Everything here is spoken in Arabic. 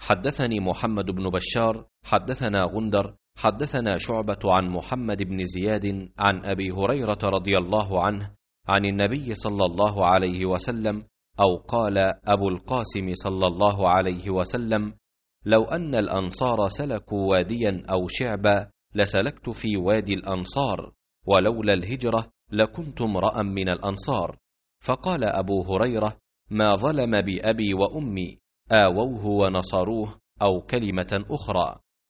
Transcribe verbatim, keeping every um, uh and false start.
حدثني محمد بن بشار حدثنا غندر حدثنا شعبة عن محمد بن زياد عن أبي هريرة رضي الله عنه عن النبي صلى الله عليه وسلم، أو قال أبو القاسم صلى الله عليه وسلم: لو أن الأنصار سلكوا واديا أو شعبا لسلكت في وادي الأنصار، ولولا الهجرة لكنت امرأ من الأنصار. فقال أبو هريرة: ما ظلم بأبي وأمي، آووه ونصروه، أو كلمة أخرى.